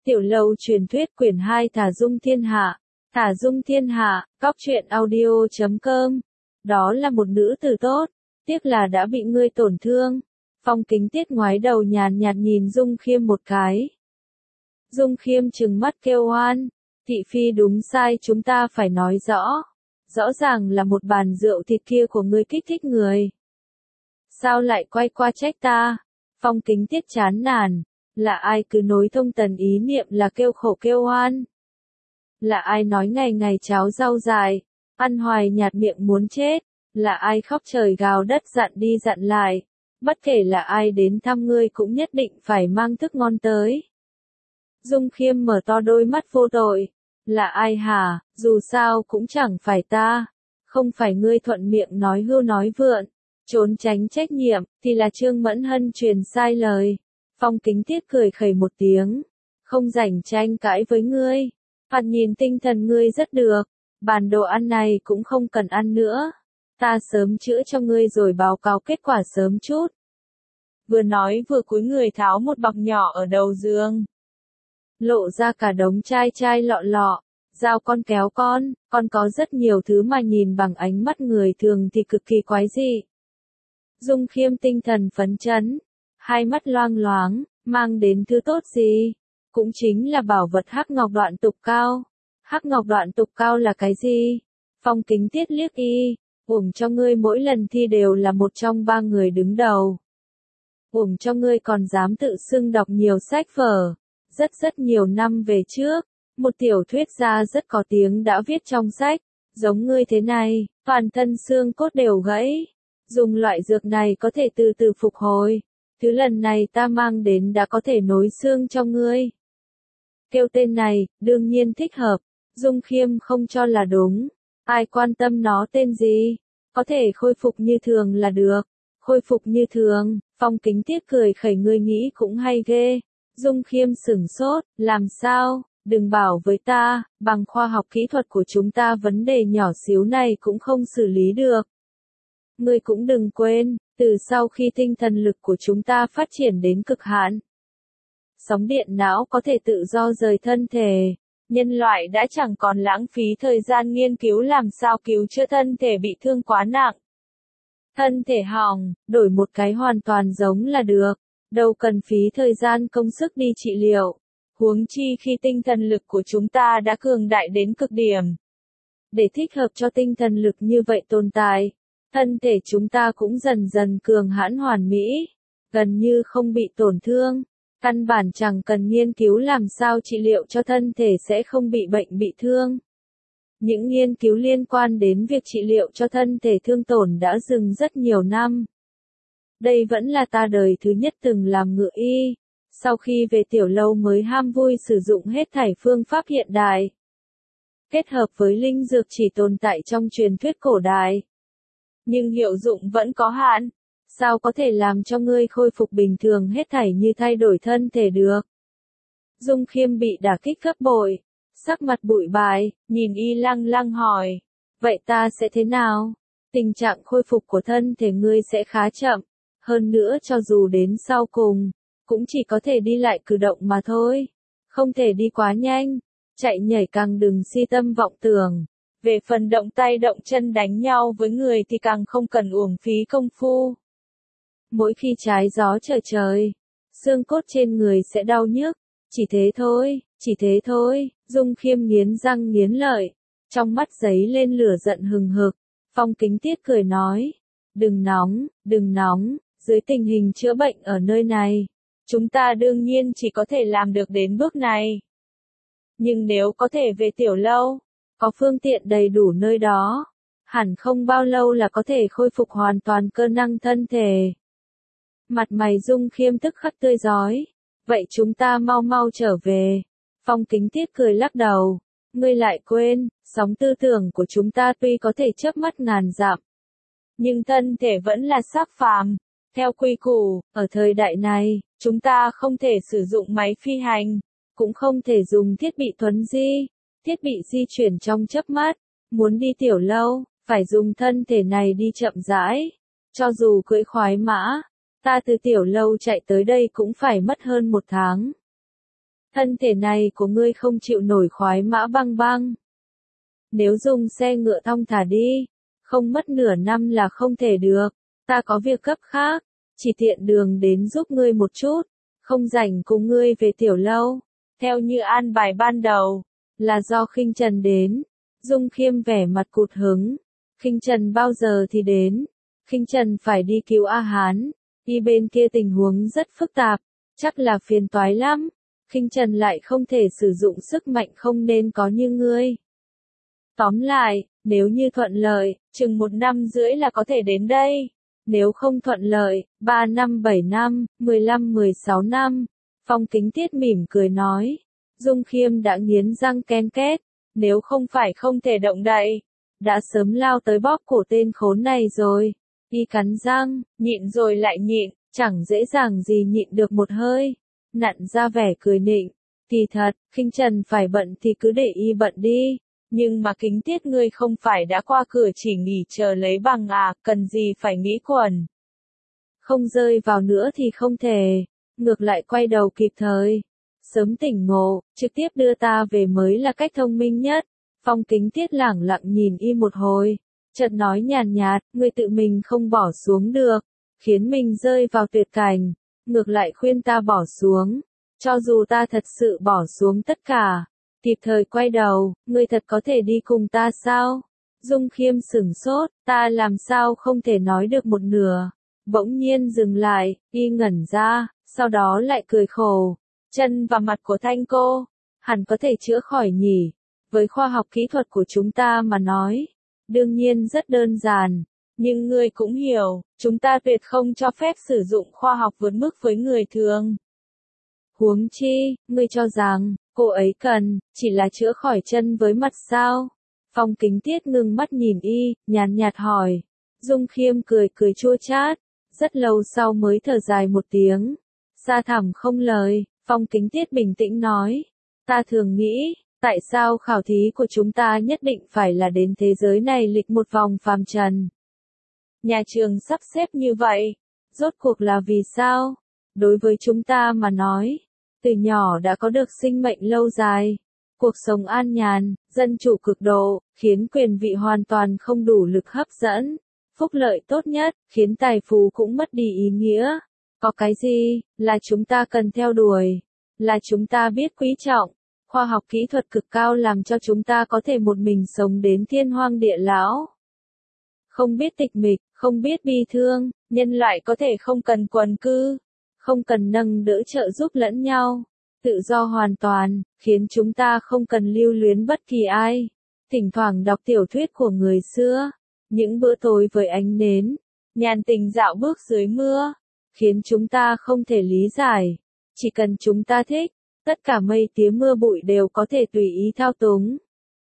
Tiểu lâu truyền thuyết quyển 2 Thả Dung Thiên Hạ. Thả Dung Thiên Hạ, cóc truyện audio.com. Đó là một nữ tử tốt, tiếc là đã bị ngươi tổn thương. Phong Kính Tiết ngoái đầu nhàn nhạt nhìn Dung Khiêm một cái. Dung Khiêm trừng mắt kêu oan, thị phi đúng sai chúng ta phải nói rõ. Rõ ràng là một bàn rượu thịt kia của ngươi kích thích người. Sao lại quay qua trách ta? Phong Kính Tiết chán nản. Là ai cứ nối thông tần ý niệm là kêu khổ kêu oan? Là ai nói ngày ngày cháo rau dài, ăn hoài nhạt miệng muốn chết? Là ai khóc trời gào đất dặn đi dặn lại? Bất kể là ai đến thăm ngươi cũng nhất định phải mang thức ngon tới. Dung Khiêm mở to đôi mắt vô tội. Là ai hả? Dù sao cũng chẳng phải ta. Không phải ngươi thuận miệng nói hưu nói vượn, trốn tránh trách nhiệm, thì là Trương Mẫn Hân truyền sai lời. Phong Kính Tiết cười khẩy một tiếng. Không rảnh tranh cãi với ngươi. Phạt nhìn tinh thần ngươi rất được. Bàn đồ ăn này cũng không cần ăn nữa. Ta sớm chữa cho ngươi rồi báo cáo kết quả sớm chút. Vừa nói vừa cúi người tháo một bọc nhỏ ở đầu giường. Lộ ra cả đống chai chai lọ lọ. Dao con kéo con có rất nhiều thứ mà nhìn bằng ánh mắt người thường thì cực kỳ quái dị. Dung Khiêm tinh thần phấn chấn. Hai mắt loang loáng, mang đến thứ tốt gì? Cũng chính là bảo vật hắc ngọc đoạn tục cao. Hắc ngọc đoạn tục cao là cái gì? Phong Kính Tiết liếc y, uổng cho ngươi mỗi lần thi đều là một trong 3 người đứng đầu. Uổng cho ngươi còn dám tự xưng đọc nhiều sách vở. Rất nhiều năm về trước, một tiểu thuyết gia rất có tiếng đã viết trong sách, giống ngươi thế này, toàn thân xương cốt đều gãy. Dùng loại dược này có thể từ từ phục hồi. Thứ lần này ta mang đến đã có thể nối xương cho ngươi. Kêu tên này, đương nhiên thích hợp. Dung Khiêm không cho là đúng. Ai quan tâm nó tên gì? Có thể khôi phục như thường là được. Khôi phục như thường. Phong Kính Tiết cười khẩy, ngươi nghĩ cũng hay ghê. Dung Khiêm sửng sốt, làm sao? Đừng bảo với ta, bằng khoa học kỹ thuật của chúng ta vấn đề nhỏ xíu này cũng không xử lý được. Ngươi cũng đừng quên, từ sau khi tinh thần lực của chúng ta phát triển đến cực hạn, sóng điện não có thể tự do rời thân thể. Nhân loại đã chẳng còn lãng phí thời gian nghiên cứu làm sao cứu chữa thân thể bị thương quá nặng. Thân thể hỏng, đổi một cái hoàn toàn giống là được. Đâu cần phí thời gian công sức đi trị liệu. Huống chi khi tinh thần lực của chúng ta đã cường đại đến cực điểm. Để thích hợp cho tinh thần lực như vậy tồn tại, thân thể chúng ta cũng dần dần cường hãn hoàn mỹ, gần như không bị tổn thương. Căn bản chẳng cần nghiên cứu làm sao trị liệu cho thân thể sẽ không bị bệnh bị thương. Những nghiên cứu liên quan đến việc trị liệu cho thân thể thương tổn đã dừng rất nhiều năm. Đây vẫn là ta đời thứ nhất từng làm ngựa y. Sau khi về tiểu lâu mới ham vui sử dụng hết thảy phương pháp hiện đại. Kết hợp với linh dược chỉ tồn tại trong truyền thuyết cổ đại. Nhưng hiệu dụng vẫn có hạn. Sao có thể làm cho ngươi khôi phục bình thường hết thảy như thay đổi thân thể được? Dung Khiêm bị đả kích gấp bội. Sắc mặt bụi bại, nhìn y lăng lăng hỏi. Vậy ta sẽ thế nào? Tình trạng khôi phục của thân thể ngươi sẽ khá chậm. Hơn nữa cho dù đến sau cùng, cũng chỉ có thể đi lại cử động mà thôi. Không thể đi quá nhanh. Chạy nhảy càng đừng si tâm vọng tưởng. Về phần động tay động chân đánh nhau với người thì càng không cần uổng phí công phu. Mỗi khi trái gió trở trời, xương cốt trên người sẽ đau nhức. Chỉ thế thôi, Dung Khiêm nghiến răng nghiến lợi. Trong mắt giấy lên lửa giận hừng hực. Phong Kính Tiết cười nói. Đừng nóng, dưới tình hình chữa bệnh ở nơi này, chúng ta đương nhiên chỉ có thể làm được đến bước này. Nhưng nếu có thể về tiểu lâu, có phương tiện đầy đủ nơi đó, hẳn không bao lâu là có thể khôi phục hoàn toàn cơ năng thân thể. Mặt mày Dung Khiêm tức khắc tươi rói. Vậy chúng ta mau trở về. Phong Kính Tiết cười lắc đầu. Ngươi lại quên, sóng tư tưởng của chúng ta tuy có thể chớp mắt ngàn dặm, nhưng thân thể vẫn là xác phàm. Theo quy củ, ở thời đại này, chúng ta không thể sử dụng máy phi hành, cũng không thể dùng thiết bị thuấn di, thiết bị di chuyển trong chớp mắt. Muốn đi tiểu lâu, phải dùng thân thể này đi chậm rãi. Cho dù cưỡi khoái mã, ta từ tiểu lâu chạy tới đây cũng phải mất hơn 1 tháng. Thân thể này của ngươi không chịu nổi khoái mã băng băng. Nếu dùng xe ngựa thong thả đi, không mất nửa năm là không thể được. Ta có việc gấp khác, chỉ tiện đường đến giúp ngươi một chút, không rảnh cùng ngươi về tiểu lâu. Theo như an bài ban đầu, là do Khinh Trần đến. Dung Khiêm vẻ mặt cụt hứng. Khinh Trần bao giờ thì đến? Khinh Trần phải đi cứu A Hán. Đi bên kia tình huống rất phức tạp, chắc là phiền toái lắm. Khinh Trần lại không thể sử dụng sức mạnh không nên có như ngươi. Tóm lại, nếu như thuận lợi, chừng 1 năm rưỡi là có thể đến đây. Nếu không thuận lợi, 3 năm 7 năm, 15-16 năm. Phong Kính Tiết mỉm cười nói. Dung Khiêm đã nghiến răng ken két. Nếu không phải không thể động đậy, đã sớm lao tới bóp cổ tên khốn này rồi. Y cắn răng, nhịn rồi lại nhịn, chẳng dễ dàng gì nhịn được một hơi. Nặn ra vẻ cười nịnh. Thì thật, Khinh Trần phải bận thì cứ để y bận đi. Nhưng mà Kính Tiết ngươi không phải đã qua cửa chỉ nghỉ chờ lấy bằng à, cần gì phải nghĩ quẩn. Không rơi vào nữa thì không thể, ngược lại quay đầu kịp thời. Sớm tỉnh ngộ, trực tiếp đưa ta về mới là cách thông minh nhất. Phong Kính Tiết lẳng lặng nhìn y một hồi, chợt nói nhàn nhạt, ngươi tự mình không bỏ xuống được, khiến mình rơi vào tuyệt cảnh, ngược lại khuyên ta bỏ xuống. Cho dù ta thật sự bỏ xuống tất cả, kịp thời quay đầu, ngươi thật có thể đi cùng ta sao? Dung Khiêm sửng sốt, ta làm sao không thể nói được một nửa. Bỗng nhiên dừng lại, y ngẩn ra, sau đó lại cười khổ. Chân và mặt của Thanh cô, hẳn có thể chữa khỏi nhỉ. Với khoa học kỹ thuật của chúng ta mà nói, đương nhiên rất đơn giản. Nhưng ngươi cũng hiểu, chúng ta tuyệt không cho phép sử dụng khoa học vượt mức với người thường. Huống chi, ngươi cho rằng, cô ấy cần, chỉ là chữa khỏi chân với mặt sao? Phong Kính Tiết ngưng mắt nhìn y, nhàn nhạt hỏi. Dung Khiêm cười cười chua chát, rất lâu sau mới thở dài một tiếng. Sa thẳm không lời, Phong Kính Tiết bình tĩnh nói. Ta thường nghĩ, tại sao khảo thí của chúng ta nhất định phải là đến thế giới này lịch một vòng phàm trần? Nhà trường sắp xếp như vậy, rốt cuộc là vì sao? Đối với chúng ta mà nói, từ nhỏ đã có được sinh mệnh lâu dài, cuộc sống an nhàn, dân chủ cực độ, khiến quyền vị hoàn toàn không đủ lực hấp dẫn, phúc lợi tốt nhất, khiến tài phú cũng mất đi ý nghĩa. Có cái gì là chúng ta cần theo đuổi, là chúng ta biết quý trọng. Khoa học kỹ thuật cực cao làm cho chúng ta có thể một mình sống đến thiên hoang địa lão. Không biết tịch mịch, không biết bi thương, nhân loại có thể không cần quần cư, không cần nâng đỡ trợ giúp lẫn nhau, tự do hoàn toàn, khiến chúng ta không cần lưu luyến bất kỳ ai. Thỉnh thoảng đọc tiểu thuyết của người xưa, những bữa tối với ánh nến, nhàn tình dạo bước dưới mưa, khiến chúng ta không thể lý giải. Chỉ cần chúng ta thích, tất cả mây tía mưa bụi đều có thể tùy ý thao túng.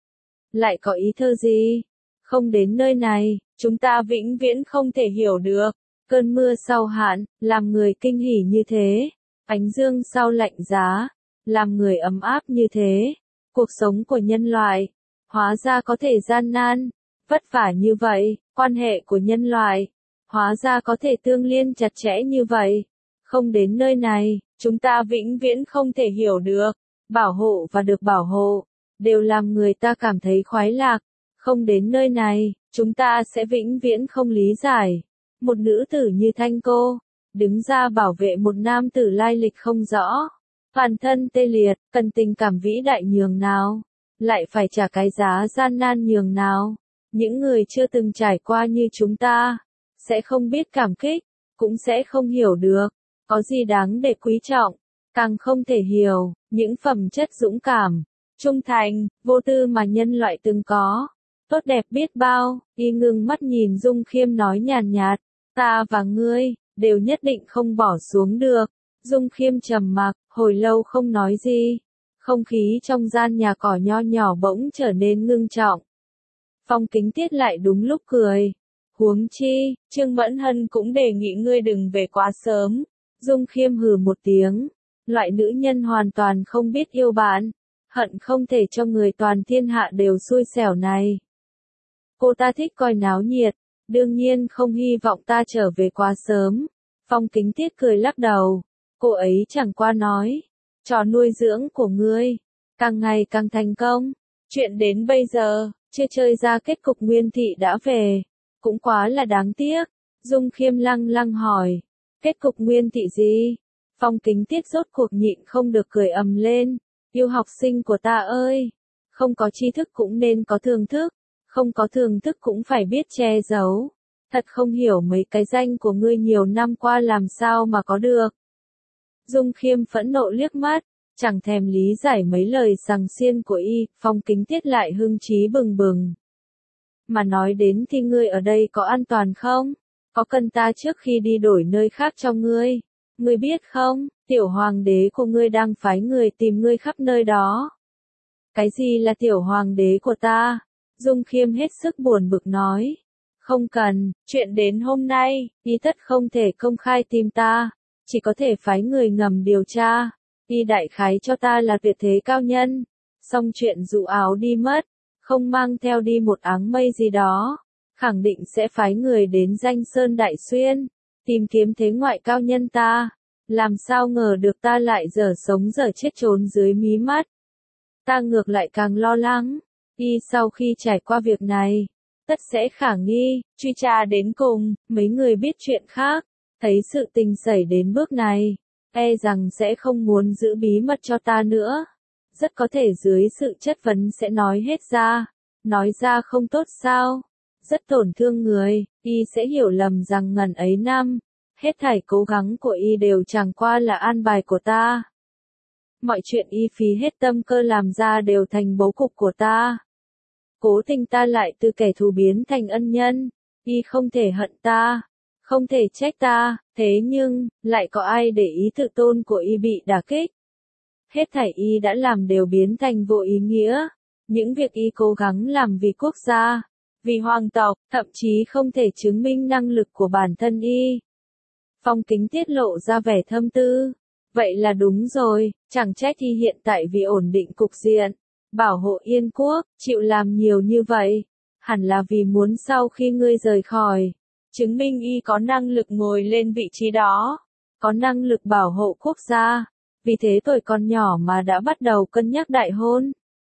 Lại có ý thơ gì? Không đến nơi này, chúng ta vĩnh viễn không thể hiểu được. Cơn mưa sau hạn, làm người kinh hỉ như thế. Ánh dương sau lạnh giá, làm người ấm áp như thế. Cuộc sống của nhân loại, hóa ra có thể gian nan, vất vả như vậy. Quan hệ của nhân loại, hóa ra có thể tương liên chặt chẽ như vậy. Không đến nơi này, chúng ta vĩnh viễn không thể hiểu được. Bảo hộ và được bảo hộ, đều làm người ta cảm thấy khoái lạc. Không đến nơi này, chúng ta sẽ vĩnh viễn không lý giải. Một nữ tử như Thanh cô, đứng ra bảo vệ một nam tử lai lịch không rõ. Toàn thân tê liệt, cần tình cảm vĩ đại nhường nào, lại phải trả cái giá gian nan nhường nào. Những người chưa từng trải qua như chúng ta, sẽ không biết cảm kích, cũng sẽ không hiểu được, có gì đáng để quý trọng, càng không thể hiểu, những phẩm chất dũng cảm, trung thành, vô tư mà nhân loại từng có. Tốt đẹp biết bao, y ngưng mắt nhìn Dung Khiêm nói nhàn nhạt, ta và ngươi, đều nhất định không bỏ xuống được. Dung Khiêm trầm mặc, hồi lâu không nói gì. Không khí trong gian nhà cỏ nho nhỏ bỗng trở nên ngưng trọng. Phong Kính Tiết lại đúng lúc cười. Huống chi, Trương Mẫn Hân cũng đề nghị ngươi đừng về quá sớm. Dung Khiêm hừ một tiếng. Loại nữ nhân hoàn toàn không biết yêu bạn. Hận không thể cho người toàn thiên hạ đều xui xẻo này. Cô ta thích coi náo nhiệt, đương nhiên không hy vọng ta trở về quá sớm. Phong Kính Tiết cười lắc đầu. Cô ấy chẳng qua nói. trò nuôi dưỡng của ngươi, càng ngày càng thành công. Chuyện đến bây giờ, chưa chơi ra kết cục Nguyên Thị đã về, cũng quá là đáng tiếc. Dung Khiêm lăng lăng hỏi, kết cục Nguyên Thị gì? Phong Kính Tiết rốt cuộc nhịn không được cười ầm lên, yêu học sinh của ta ơi, không có tri thức cũng nên có thưởng thức, không có thưởng thức cũng phải biết che giấu. Thật không hiểu mấy cái danh của ngươi nhiều năm qua làm sao mà có được. Dung Khiêm phẫn nộ liếc mắt, chẳng thèm lý giải mấy lời sằng xiên của y, Phong Kính Tiết lại hưng trí bừng bừng. Mà nói đến thì ngươi ở đây có an toàn không? Có cần ta trước khi đi đổi nơi khác cho ngươi? Ngươi biết không, tiểu hoàng đế của ngươi đang phái người tìm ngươi khắp nơi đó. Cái gì là tiểu hoàng đế của ta? Dung Khiêm hết sức buồn bực nói. Không cần, chuyện đến hôm nay, y tất không thể công khai tìm ta, chỉ có thể phái người ngầm điều tra. Y đại khái cho ta là tuyệt thế cao nhân, xong chuyện dụ áo đi mất, không mang theo đi một áng mây gì đó, khẳng định sẽ phái người đến Danh Sơn Đại Xuyên, tìm kiếm thế ngoại cao nhân ta. Làm sao ngờ được ta lại dở sống dở chết trốn dưới mí mắt. Ta ngược lại càng lo lắng, y sau khi trải qua việc này, tất sẽ khả nghi, truy tra đến cùng. Mấy người biết chuyện khác, thấy sự tình xảy đến bước này, e rằng sẽ không muốn giữ bí mật cho ta nữa. Rất có thể dưới sự chất vấn sẽ nói hết ra, nói ra không tốt sao, rất tổn thương người, y sẽ hiểu lầm rằng ngần ấy năm, hết thảy cố gắng của y đều chẳng qua là an bài của ta. Mọi chuyện y phí hết tâm cơ làm ra đều thành bố cục của ta. Cố tình ta lại từ kẻ thù biến thành ân nhân, y không thể hận ta, không thể trách ta, thế nhưng, lại có ai để ý tự tôn của y bị đả kích. Hết thảy y đã làm đều biến thành vô ý nghĩa, những việc y cố gắng làm vì quốc gia, vì hoàng tộc, thậm chí không thể chứng minh năng lực của bản thân y. Phong Kính tiết lộ ra vẻ thâm tư. Vậy là đúng rồi, chẳng trách y hiện tại vì ổn định cục diện, bảo hộ Yên quốc, chịu làm nhiều như vậy. Hẳn là vì muốn sau khi ngươi rời khỏi, chứng minh y có năng lực ngồi lên vị trí đó, có năng lực bảo hộ quốc gia. Vì thế tuổi còn nhỏ mà đã bắt đầu cân nhắc đại hôn.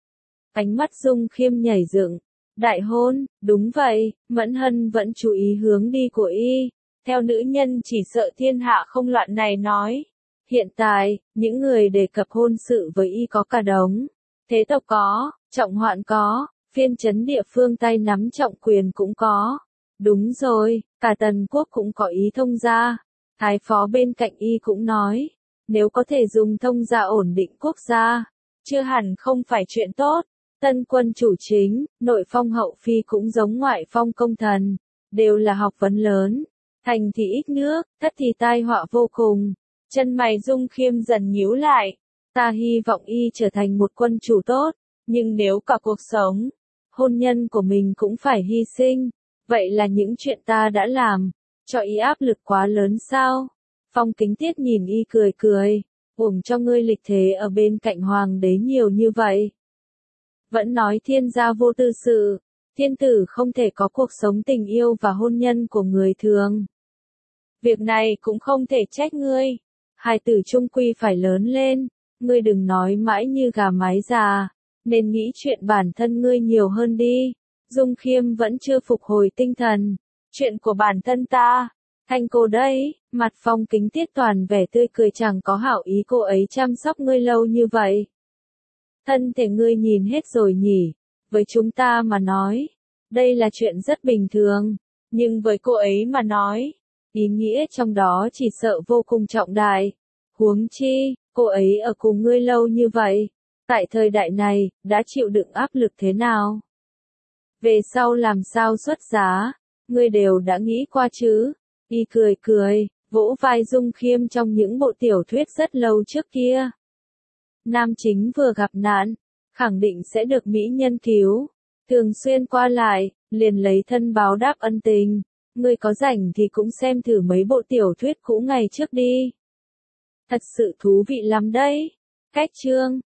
Ánh mắt Dung Khiêm nhảy dựng. Đại hôn, đúng vậy, Mẫn Hân vẫn chú ý hướng đi của y. Theo nữ nhân chỉ sợ thiên hạ không loạn này nói. Hiện tại, những người đề cập hôn sự với y có cả đống. Thế tộc có, trọng hoạn có, phiên trấn địa phương tay nắm trọng quyền cũng có. Đúng rồi, cả Tần quốc cũng có ý thông gia. Thái phó bên cạnh y cũng nói, nếu có thể dùng thông gia ổn định quốc gia, chưa hẳn không phải chuyện tốt. Tân quân chủ chính, nội phong hậu phi cũng giống ngoại phong công thần, đều là học vấn lớn. Thành thì ít nước, thất thì tai họa vô cùng. Chân mày Dung Khiêm dần nhíu lại. Ta hy vọng y trở thành một quân chủ tốt, nhưng nếu cả cuộc sống, hôn nhân của mình cũng phải hy sinh, vậy là những chuyện ta đã làm, cho y áp lực quá lớn sao? Phong Kính Tiết nhìn y cười cười, uổng cho ngươi lịch thế ở bên cạnh hoàng đế nhiều như vậy. Vẫn nói thiên gia vô tư sự, thiên tử không thể có cuộc sống tình yêu và hôn nhân của người thường. Việc này cũng không thể trách ngươi. Hài tử trung quy phải lớn lên, ngươi đừng nói mãi như gà mái già, nên nghĩ chuyện bản thân ngươi nhiều hơn đi. Dung Khiêm vẫn chưa phục hồi tinh thần. Chuyện của bản thân ta, thành cô đấy, mặt Phong Kính Tiết toàn vẻ tươi cười chẳng có hảo ý cô ấy chăm sóc ngươi lâu như vậy. Thân thể ngươi nhìn hết rồi nhỉ, với chúng ta mà nói, đây là chuyện rất bình thường, nhưng với cô ấy mà nói, ý nghĩa trong đó chỉ sợ vô cùng trọng đại. Huống chi, cô ấy ở cùng ngươi lâu như vậy, tại thời đại này, đã chịu đựng áp lực thế nào? Về sau làm sao xuất giá, ngươi đều đã nghĩ qua chứ? Y cười cười, vỗ vai Dung Khiêm trong những bộ tiểu thuyết rất lâu trước kia. Nam chính vừa gặp nạn, khẳng định sẽ được mỹ nhân cứu, thường xuyên qua lại, liền lấy thân báo đáp ân tình. Ngươi có rảnh thì cũng xem thử mấy bộ tiểu thuyết cũ ngày trước đi. Thật sự thú vị lắm đấy. Cách chương